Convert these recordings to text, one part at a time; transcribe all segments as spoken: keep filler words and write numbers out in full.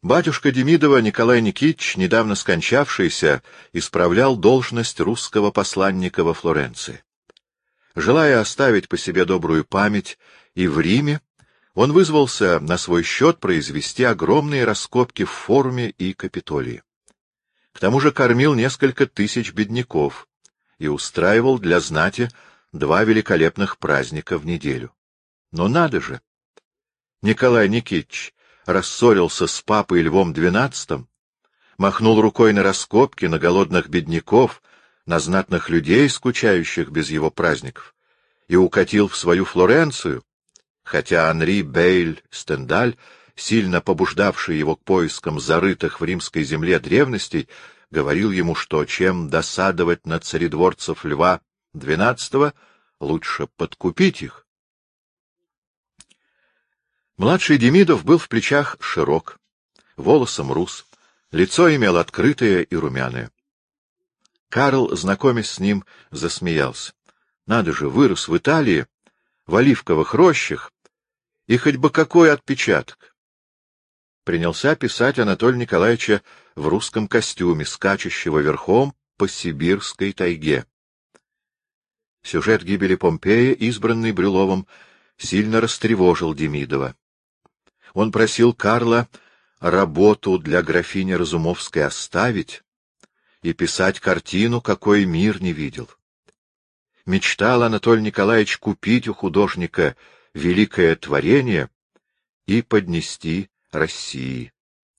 Батюшка Демидова Николай Никитич, недавно скончавшийся, исправлял должность русского посланника во Флоренции. Желая оставить по себе добрую память и в Риме, он вызвался на свой счет произвести огромные раскопки в Форуме и Капитолии. К тому же кормил несколько тысяч бедняков и устраивал для знати два великолепных праздника в неделю. Но надо же! Николай Никитич рассорился с папой Львом двенадцатым, махнул рукой на раскопки, на голодных бедняков, на знатных людей, скучающих без его праздников, и укатил в свою Флоренцию, хотя Анри Бейль Стендаль, сильно побуждавший его к поискам зарытых в римской земле древностей, говорил ему, что чем досадовать на царедворцев Льва двенадцатого, лучше подкупить их. Младший Демидов был в плечах широк, волосом рус, лицо имел открытое и румяное. Карл, знакомясь с ним, засмеялся. Надо же, вырос в Италии, в оливковых рощах, и хоть бы какой отпечаток. Принялся писать Анатолия Николаевича в русском костюме, скачущего верхом по сибирской тайге. Сюжет гибели Помпея, избранный Брюловым, сильно растревожил Демидова. Он просил Карла работу для графини Разумовской оставить и писать картину, какой мир не видел. Мечтал Анатолий Николаевич купить у художника великое творение и поднести России.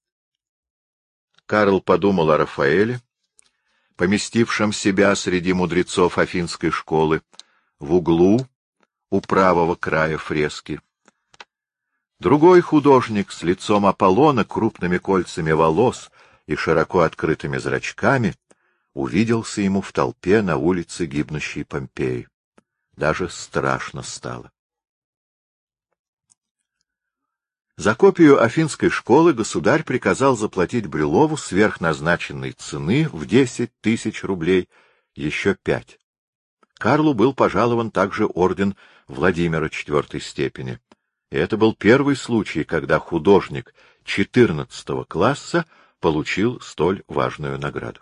Карл подумал о Рафаэле, поместившем себя среди мудрецов Афинской школы, в углу у правого края фрески. Другой художник с лицом Аполлона, крупными кольцами волос и широко открытыми зрачками увиделся ему в толпе на улице гибнущей Помпеи. Даже страшно стало. За копию Афинской школы государь приказал заплатить Брюлову сверхназначенной цены в десять тысяч рублей еще пять. Карлу был пожалован также орден Владимира четвертой степени. И это был первый случай, когда художник четырнадцатого класса получил столь важную награду.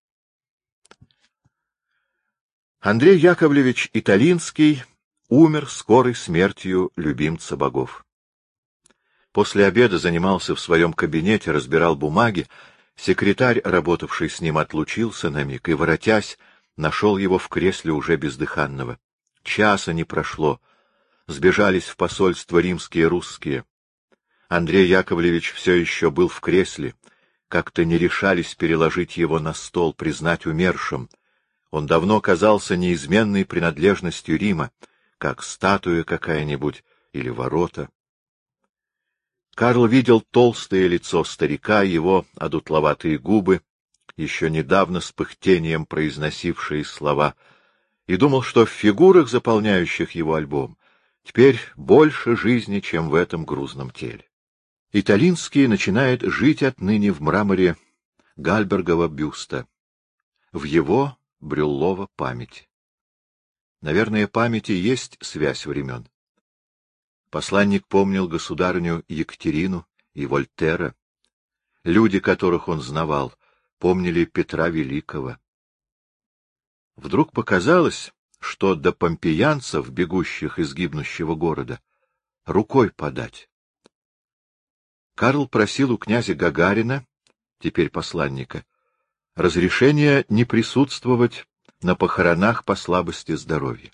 Андрей Яковлевич Италинский умер скорой смертью любимца богов. После обеда занимался в своем кабинете, разбирал бумаги. Секретарь, работавший с ним, отлучился на миг и, воротясь, нашел его в кресле уже бездыханного. Часа не прошло. Сбежались в посольство римские русские. Андрей Яковлевич все еще был в кресле. Как-то не решались переложить его на стол, признать умершим. Он давно казался неизменной принадлежностью Рима, как статуя какая-нибудь или ворота. Карл видел толстое лицо старика, его одутловатые губы, еще недавно с пыхтением произносившие слова, и думал, что в фигурах, заполняющих его альбом, теперь больше жизни, чем в этом грузном теле. Италинский начинает жить отныне в мраморе Гальбергова бюста, в его Брюллова память. Наверное, памяти есть связь времен. Посланник помнил государыню Екатерину и Вольтера. Люди, которых он знавал, помнили Петра Великого. Вдруг показалось, что до помпеянцев, бегущих из гибнущего города, рукой подать. Карл просил у князя Гагарина, теперь посланника, разрешения не присутствовать на похоронах по слабости здоровья.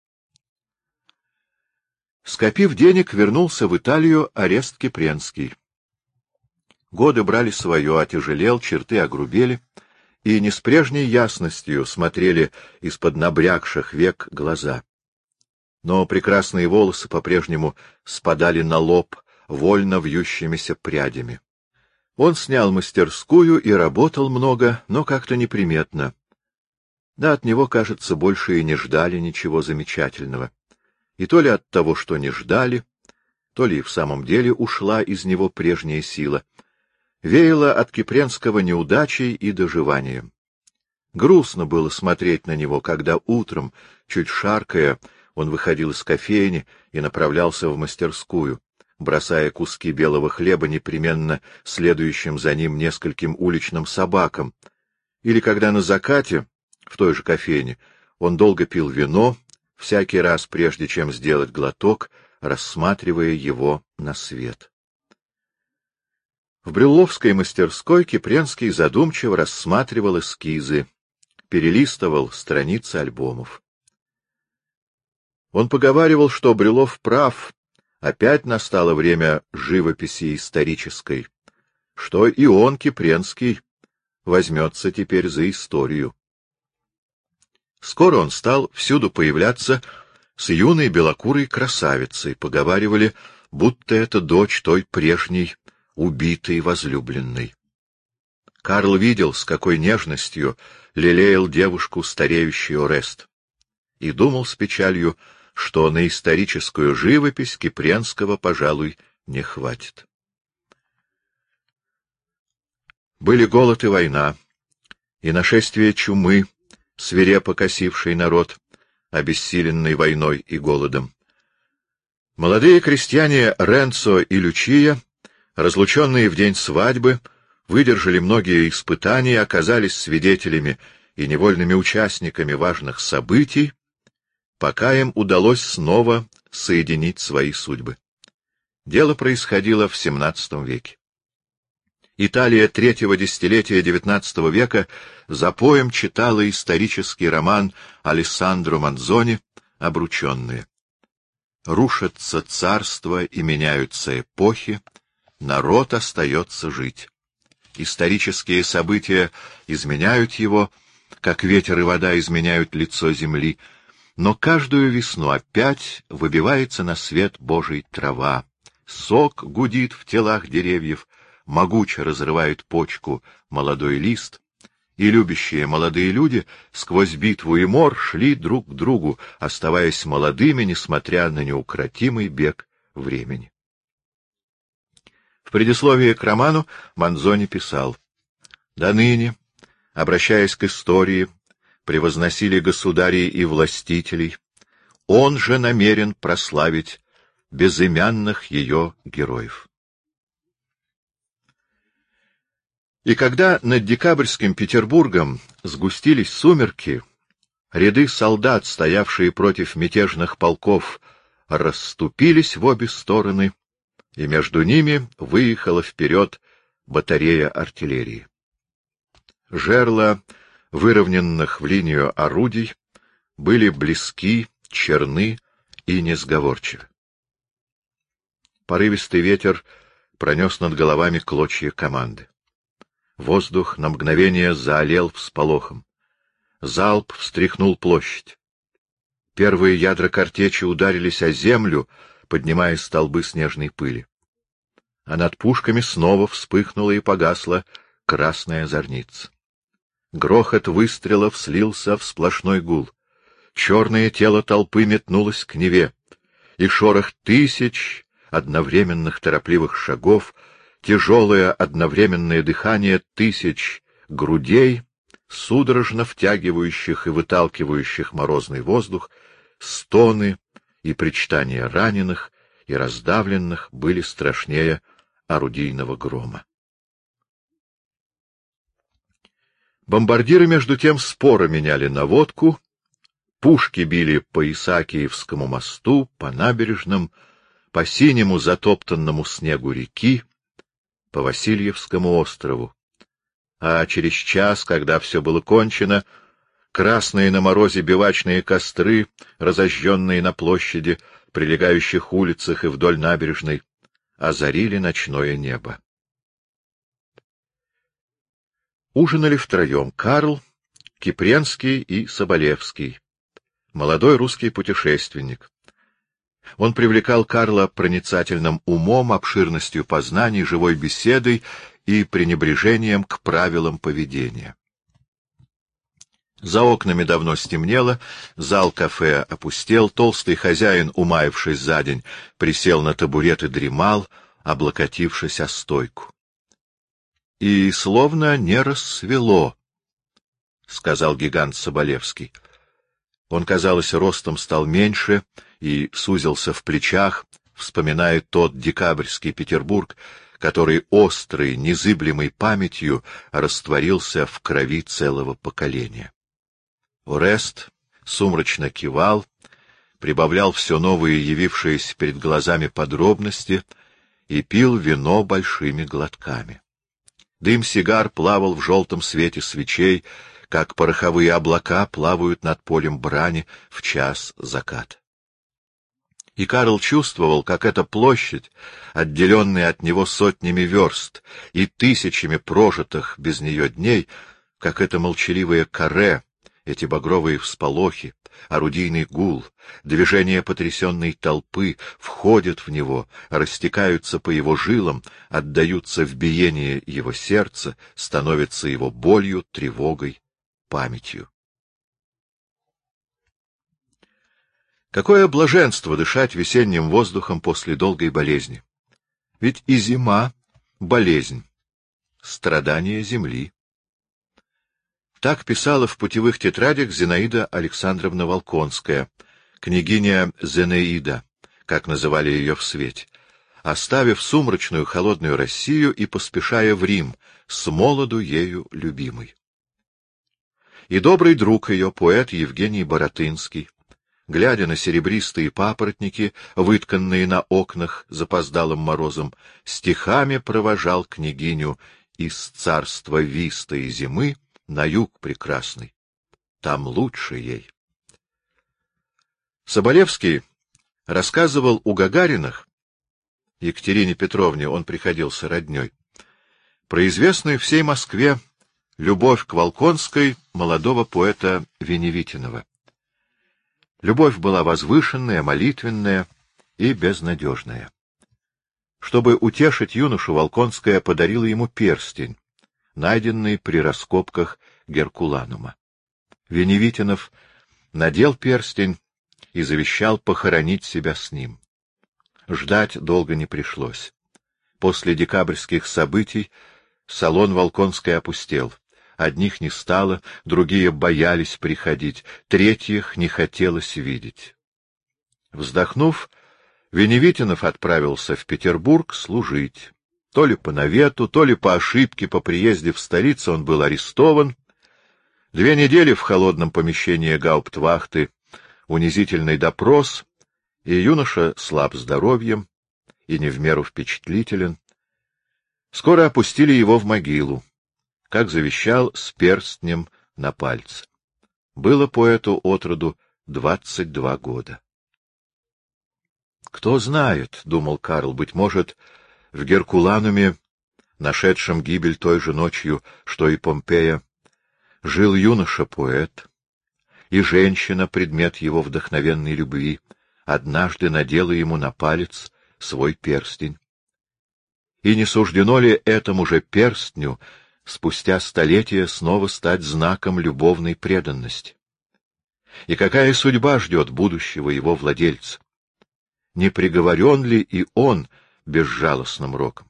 Скопив денег, вернулся в Италию Орест Кипренский. Годы брали свое, отяжелел, черты огрубели, и не с прежней ясностью смотрели из-под набрякших век глаза. Но прекрасные волосы по-прежнему спадали на лоб вольно вьющимися прядями. Он снял мастерскую и работал много, но как-то неприметно. Да от него, кажется, больше и не ждали ничего замечательного. И то ли от того, что не ждали, то ли и в самом деле ушла из него прежняя сила, веяло от Кипренского неудачей и доживанием. Грустно было смотреть на него, когда утром, чуть шаркая, он выходил из кофейни и направлялся в мастерскую, бросая куски белого хлеба непременно следующим за ним нескольким уличным собакам, или когда на закате, в той же кофейне, он долго пил вино, всякий раз, прежде чем сделать глоток, рассматривая его на свет. В брюлловской мастерской Кипренский задумчиво рассматривал эскизы, перелистывал страницы альбомов. Он поговаривал, что Брюллов прав, опять настало время живописи исторической, что и он, Кипренский, возьмется теперь за историю. Скоро он стал всюду появляться с юной белокурой красавицей, поговаривали, будто это дочь той прежней убитой возлюбленной. Карл видел, с какой нежностью лелеял девушку стареющий Орест, и думал с печалью, что на историческую живопись Кипренского, пожалуй, не хватит. Были голод и война, и нашествие чумы, свирепо косивший народ, обессиленный войной и голодом. Молодые крестьяне Ренцо и Лючия, разлученные в день свадьбы, выдержали многие испытания и оказались свидетелями и невольными участниками важных событий, пока им удалось снова соединить свои судьбы. Дело происходило в семнадцатом веке. Италия третьего десятилетия девятнадцатого века запоем читала исторический роман Алессандро Манзони «Обрученные». Рушатся царства и меняются эпохи, народ остается жить. Исторические события изменяют его, как ветер и вода изменяют лицо земли, но каждую весну опять выбивается на свет Божий трава, сок гудит в телах деревьев, могуче разрывает почку молодой лист, и любящие молодые люди сквозь битву и мор шли друг к другу, оставаясь молодыми, несмотря на неукротимый бег времени. В предисловии к роману Манзони писал: «До ныне, обращаясь к истории, превозносили государей и властителей, он же намерен прославить безымянных ее героев». И когда над декабрьским Петербургом сгустились сумерки, ряды солдат, стоявшие против мятежных полков, расступились в обе стороны, и между ними выехала вперед батарея артиллерии. Жерла выровненных в линию орудий были близки, черны и несговорчивы. Порывистый ветер пронес над головами клочья команды. Воздух на мгновение заолел всполохом. Залп встряхнул площадь. Первые ядра картечи ударились о землю, поднимая столбы снежной пыли. А над пушками снова вспыхнула и погасла красная зорница. Грохот выстрелов слился в сплошной гул. Черное тело толпы метнулось к Неве, и шорох тысяч одновременных торопливых шагов, тяжелое одновременное дыхание тысяч грудей, судорожно втягивающих и выталкивающих морозный воздух, стоны и причитания раненых и раздавленных были страшнее орудийного грома. Бомбардиры, между тем, споро меняли наводку, пушки били по Исаакиевскому мосту, по набережным, по синему затоптанному снегу реки, по Васильевскому острову. А через час, когда все было кончено, красные на морозе бивачные костры, разожженные на площади, прилегающих улицах и вдоль набережной, озарили ночное небо. Ужинали втроем Карл, Кипренский и Соболевский, молодой русский путешественник. Он привлекал Карла проницательным умом, обширностью познаний, живой беседой и пренебрежением к правилам поведения. За окнами давно стемнело, зал кафе опустел, толстый хозяин, умаившись за день, присел на табурет и дремал, облокотившись о стойку. — И словно не рассвело, — сказал гигант Соболевский. Он, казалось, ростом стал меньше и сузился в плечах, вспоминает тот декабрьский Петербург, который острой, незыблемой памятью растворился в крови целого поколения. Орест сумрачно кивал, прибавлял все новые явившиеся перед глазами подробности и пил вино большими глотками. Дым сигар плавал в желтом свете свечей, как пороховые облака плавают над полем брани в час заката. И Карл чувствовал, как эта площадь, отделенная от него сотнями верст и тысячами прожитых без нее дней, как это молчаливое каре, эти багровые всполохи, орудийный гул, движение потрясенной толпы входят в него, растекаются по его жилам, отдаются в биение его сердца, становятся его болью, тревогой, памятью. Какое блаженство дышать весенним воздухом после долгой болезни! Ведь и зима — болезнь, страдание земли. Так писала в путевых тетрадях Зинаида Александровна Волконская, княгиня Зенеида, как называли ее в свете, оставив сумрачную холодную Россию и поспешая в Рим, с молоду ею любимой. И добрый друг ее, поэт Евгений Баратынский, глядя на серебристые папоротники, вытканные на окнах запоздалым морозом, стихами провожал княгиню из царства виста и зимы на юг прекрасный. Там лучше ей. Соболевский рассказывал у Гагариных, Екатерине Петровне он приходился родней, про известную всей Москве любовь к Волконской молодого поэта Веневитинова. Любовь была возвышенная, молитвенная и безнадежная. Чтобы утешить юношу, Волконская подарила ему перстень, найденный при раскопках Геркуланума. Веневитинов надел перстень и завещал похоронить себя с ним. Ждать долго не пришлось. После декабрьских событий салон Волконской опустел. Одних не стало, другие боялись приходить, третьих не хотелось видеть. Вздохнув, Веневитинов отправился в Петербург служить. То ли по навету, то ли по ошибке по приезде в столицу он был арестован. Две недели в холодном помещении гауптвахты, унизительный допрос, и юноша слаб здоровьем и не в меру впечатлителен. Скоро опустили его в могилу, как завещал, с перстнем на пальце. Было поэту отроду двадцать два года. «Кто знает, — думал Карл, — быть может, в Геркулануме, нашедшем гибель той же ночью, что и Помпея, жил юноша-поэт, и женщина, предмет его вдохновенной любви, однажды надела ему на палец свой перстень. И не суждено ли этому же перстню спустя столетия снова стать знаком любовной преданности? И какая судьба ждет будущего его владельца? Не приговорен ли и он безжалостным роком?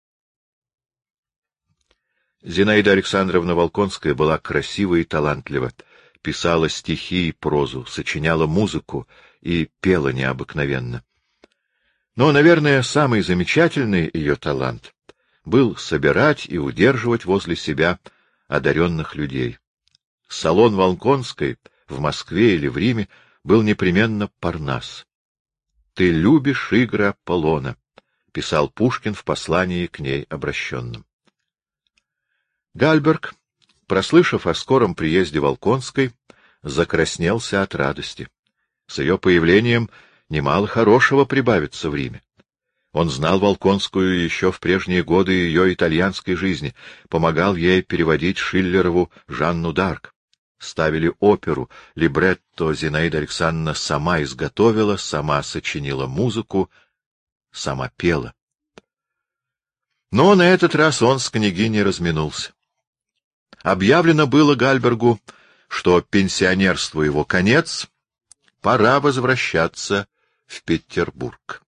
Зинаида Александровна Волконская была красива и талантлива, писала стихи и прозу, сочиняла музыку и пела необыкновенно. Но, наверное, самый замечательный ее талант был собирать и удерживать возле себя одаренных людей. Салон Волконской в Москве или в Риме был непременно Парнас. «Ты любишь игры Аполлона», — писал Пушкин в послании к ней обращенном. Гальберг, прослышав о скором приезде Волконской, закраснелся от радости. С ее появлением немало хорошего прибавится в Риме. Он знал Волконскую еще в прежние годы ее итальянской жизни, помогал ей переводить Шиллерову «Жанну д'Арк». Ставили оперу, либретто Зинаида Александровна сама изготовила, сама сочинила музыку, сама пела. Но на этот раз он с княгиней разминулся. Объявлено было Гальбергу, что пенсионерству его конец, пора возвращаться в Петербург.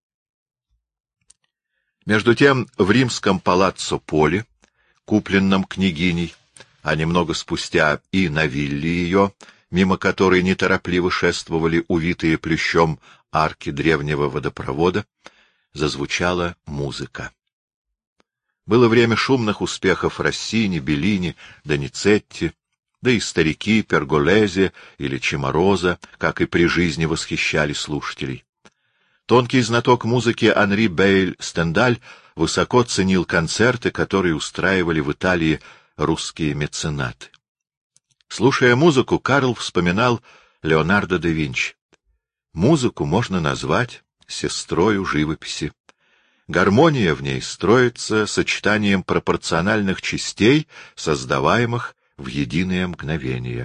Между тем в римском палаццо Поле, купленном княгиней, а немного спустя и на вилле ее, мимо которой неторопливо шествовали увитые плющом арки древнего водопровода, зазвучала музыка. Было время шумных успехов Россини, Беллини, Доницетти, да и старики Перголезе или Чимороза, как и при жизни, восхищали слушателей. Тонкий знаток музыки Анри Бейль-Стендаль высоко ценил концерты, которые устраивали в Италии русские меценаты. Слушая музыку, Карл вспоминал Леонардо да Винчи. Музыку можно назвать сестрою живописи. Гармония в ней строится сочетанием пропорциональных частей, создаваемых в единое мгновение.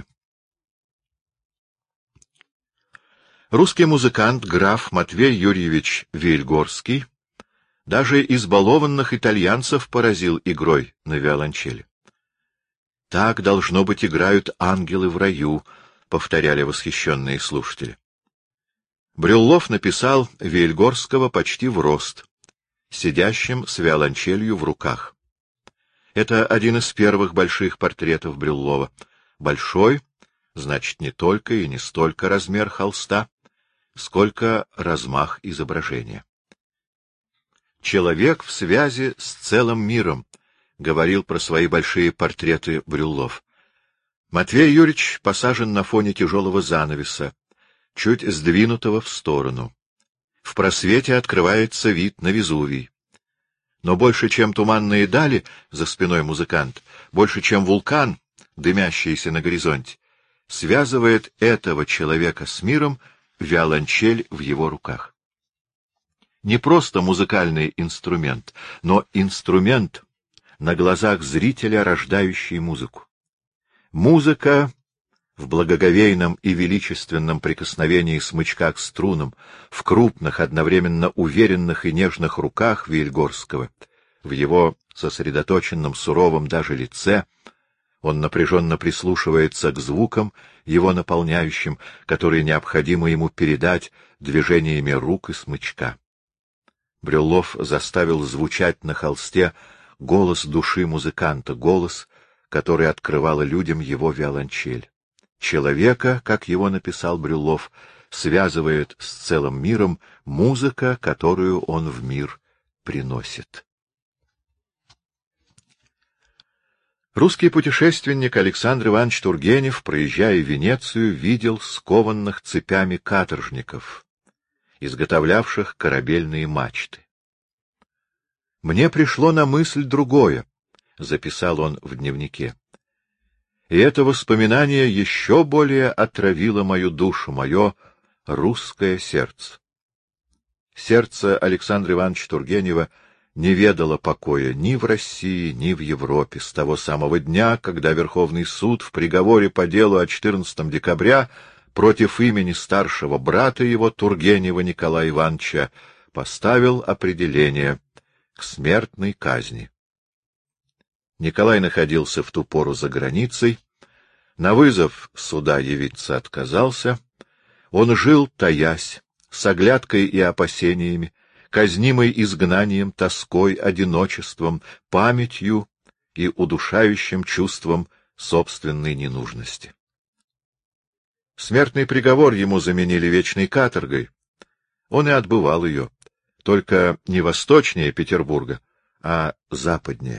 Русский музыкант граф Матвей Юрьевич Виельгорский даже избалованных итальянцев поразил игрой на виолончели. «Так, должно быть, играют ангелы в раю», — повторяли восхищенные слушатели. Брюллов написал Виельгорского почти в рост, сидящим с виолончелью в руках. Это один из первых больших портретов Брюллова. Большой, значит, не только и не столько размер холста, сколько размах изображения. «Человек в связи с целым миром», — говорил про свои большие портреты Брюллов. Матвей Юрьевич посажен на фоне тяжелого занавеса, чуть сдвинутого в сторону. В просвете открывается вид на Везувий. Но больше, чем туманные дали за спиной музыкант, больше, чем вулкан, дымящийся на горизонте, связывает этого человека с миром виолончель в его руках. Не просто музыкальный инструмент, но инструмент, на глазах зрителя рождающий музыку. Музыка в благоговейном и величественном прикосновении смычка к струнам, в крупных, одновременно уверенных и нежных руках Виельгорского, в его сосредоточенном, суровом даже лице, он напряженно прислушивается к звукам, его наполняющим, которые необходимо ему передать движениями рук и смычка. Брюллов заставил звучать на холсте голос души музыканта, голос, который открывала людям его виолончель. Человека, как его написал Брюллов, связывает с целым миром музыка, которую он в мир приносит. Русский путешественник Александр Иванович Тургенев, проезжая Венецию, видел скованных цепями каторжников, изготовлявших корабельные мачты. «Мне пришло на мысль другое», — записал он в дневнике. И это воспоминание еще более отравило мою душу, мое русское сердце. Сердце Александра Ивановича Тургенева не ведало покоя ни в России, ни в Европе с того самого дня, когда Верховный суд в приговоре по делу от четырнадцатого декабря против имени старшего брата его Тургенева Николая Ивановича поставил определение к смертной казни. Николай находился в ту пору за границей, на вызов суда явиться отказался, он жил, таясь, с оглядкой и опасениями, казнимый изгнанием, тоской, одиночеством, памятью и удушающим чувством собственной ненужности. Смертный приговор ему заменили вечной каторгой. Он и отбывал ее, только не восточнее Петербурга, а западнее.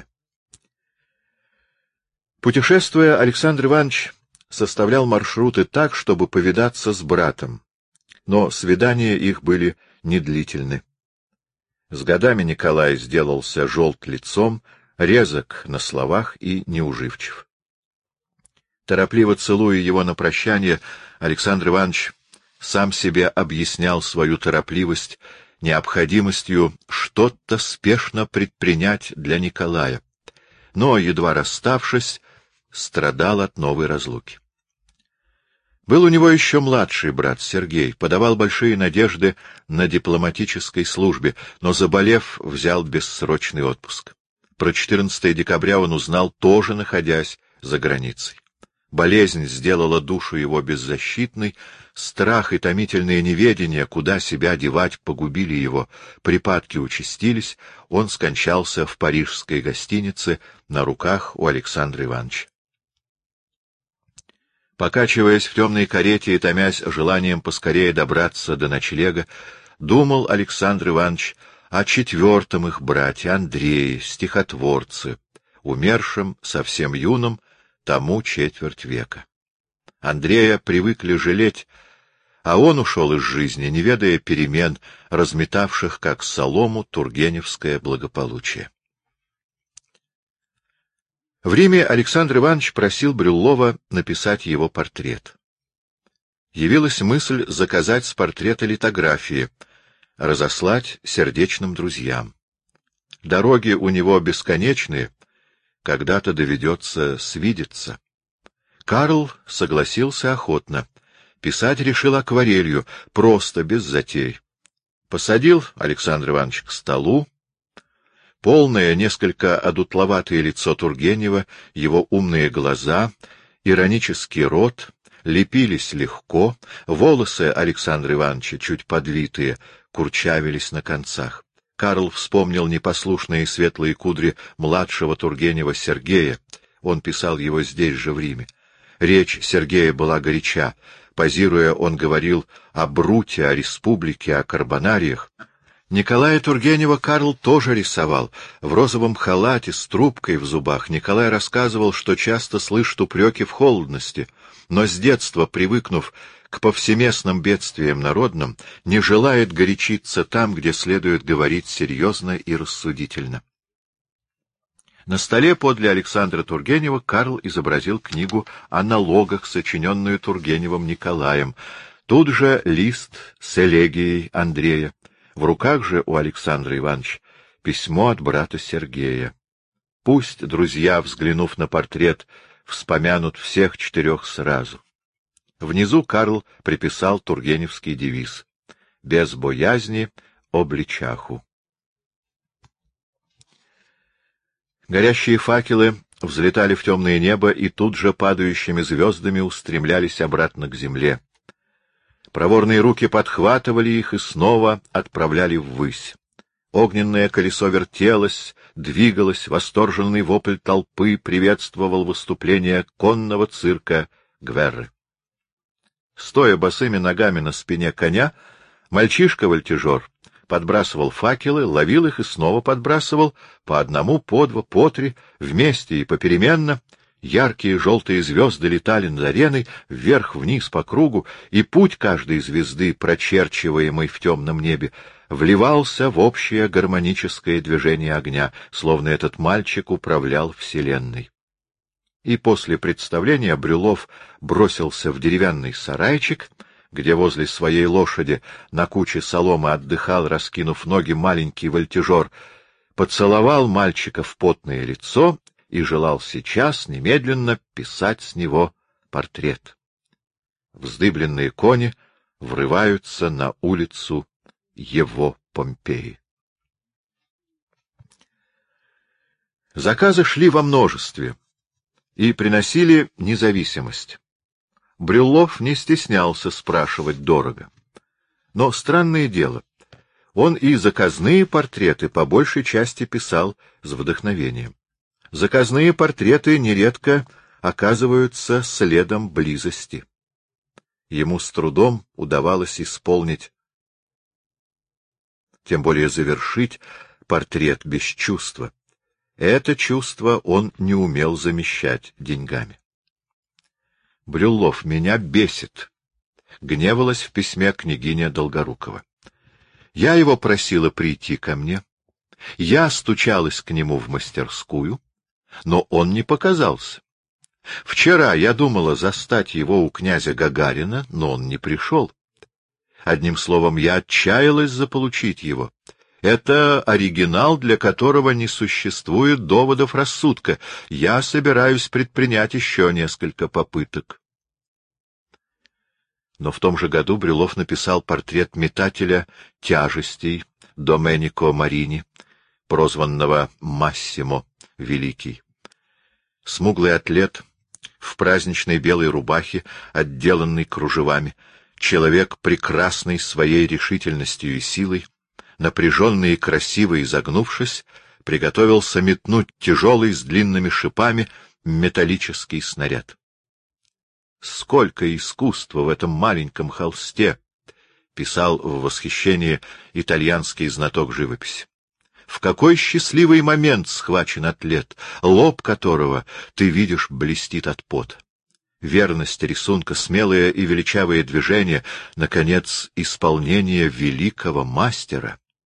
Путешествуя, Александр Иванович составлял маршруты так, чтобы повидаться с братом, но свидания их были недлительны. С годами Николай сделался желт лицом, резок на словах и неуживчив. Торопливо целуя его на прощание, Александр Иванович сам себе объяснял свою торопливость необходимостью что-то спешно предпринять для Николая, но, едва расставшись, страдал от новой разлуки. Был у него еще младший брат Сергей, подавал большие надежды на дипломатической службе, но, заболев, взял бессрочный отпуск. Про четырнадцатого декабря он узнал, тоже находясь за границей. Болезнь сделала душу его беззащитной, страх и томительное неведение, куда себя девать, погубили его, припадки участились, он скончался в парижской гостинице на руках у Александра Ивановича. Покачиваясь в темной карете и томясь желанием поскорее добраться до ночлега, думал Александр Иванович о четвертом их брате Андрее, стихотворце, умершем совсем юном, тому четверть века. Андрея привыкли жалеть, а он ушел из жизни, не ведая перемен, разметавших, как солому, тургеневское благополучие. В Риме Александр Иванович просил Брюллова написать его портрет. Явилась мысль заказать с портрета литографии, разослать сердечным друзьям. Дороги у него бесконечные, когда-то доведется свидеться. Карл согласился охотно. Писать решил акварелью, просто, без затей. Посадил Александр Иванович к столу. Полное, несколько одутловатое лицо Тургенева, его умные глаза, иронический рот лепились легко, волосы Александра Ивановича, чуть подвитые, курчавились на концах. Карл вспомнил непослушные светлые кудри младшего Тургенева Сергея. Он писал его здесь же, в Риме. Речь Сергея была горяча. Позируя, он говорил о Бруте, о республике, о карбонариях. Николая Тургенева Карл тоже рисовал. В розовом халате с трубкой в зубах Николай рассказывал, что часто слышит упреки в холодности, но с детства, привыкнув к повсеместным бедствиям народным, не желает горячиться там, где следует говорить серьезно и рассудительно. На столе подле Александра Тургенева Карл изобразил книгу о налогах, сочиненную Тургеневым Николаем. Тут же лист с элегией Андрея. В руках же у Александра Ивановича письмо от брата Сергея. Пусть друзья, взглянув на портрет, вспомянут всех четырех сразу. Внизу Карл приписал тургеневский девиз «Без боязни обличаху». Горящие факелы взлетали в темное небо и тут же падающими звездами устремлялись обратно к земле. Проворные руки подхватывали их и снова отправляли ввысь. Огненное колесо вертелось, двигалось, восторженный вопль толпы приветствовал выступление конного цирка Гверры. Стоя босыми ногами на спине коня, мальчишка-вольтежер подбрасывал факелы, ловил их и снова подбрасывал, по одному, по два, по три, вместе и попеременно. Яркие желтые звезды летали над ареной, вверх-вниз по кругу, и путь каждой звезды, прочерчиваемый в темном небе, вливался в общее гармоническое движение огня, словно этот мальчик управлял вселенной. И после представления Брюллов бросился в деревянный сарайчик, где возле своей лошади на куче соломы отдыхал, раскинув ноги, маленький вольтежер, поцеловал мальчика в потное лицо и желал сейчас немедленно писать с него портрет. Вздыбленные кони врываются на улицу его Помпеи. Заказы шли во множестве и приносили независимость. Брюллов не стеснялся спрашивать дорого. Но странное дело, он и заказные портреты по большей части писал с вдохновением. Заказные портреты нередко оказываются следом близости. Ему с трудом удавалось исполнить, тем более завершить портрет без чувства. Это чувство он не умел замещать деньгами. «Брюллов меня бесит», — гневалась в письме княгиня Долгорукова. «Я его просила прийти ко мне, я стучалась к нему в мастерскую, но он не показался. Вчера я думала застать его у князя Гагарина, но он не пришел. Одним словом, я отчаялась заполучить его. Это оригинал, для которого не существует доводов рассудка. Я собираюсь предпринять еще несколько попыток». Но в том же году Брюллов написал портрет метателя тяжестей Доменико Марини, прозванного Массимо Великий. Смуглый атлет в праздничной белой рубахе, отделанной кружевами, человек, прекрасный своей решительностью и силой, напряженный и красиво изогнувшись, приготовился метнуть тяжелый с длинными шипами металлический снаряд. Сколько искусства в этом маленьком холсте! писал в восхищении итальянский знаток живописи. В какой счастливый момент схвачен атлет, лоб которого, ты видишь, блестит от пота. Верность рисунка, смелые и величавые движения, наконец, исполнение великого мастера.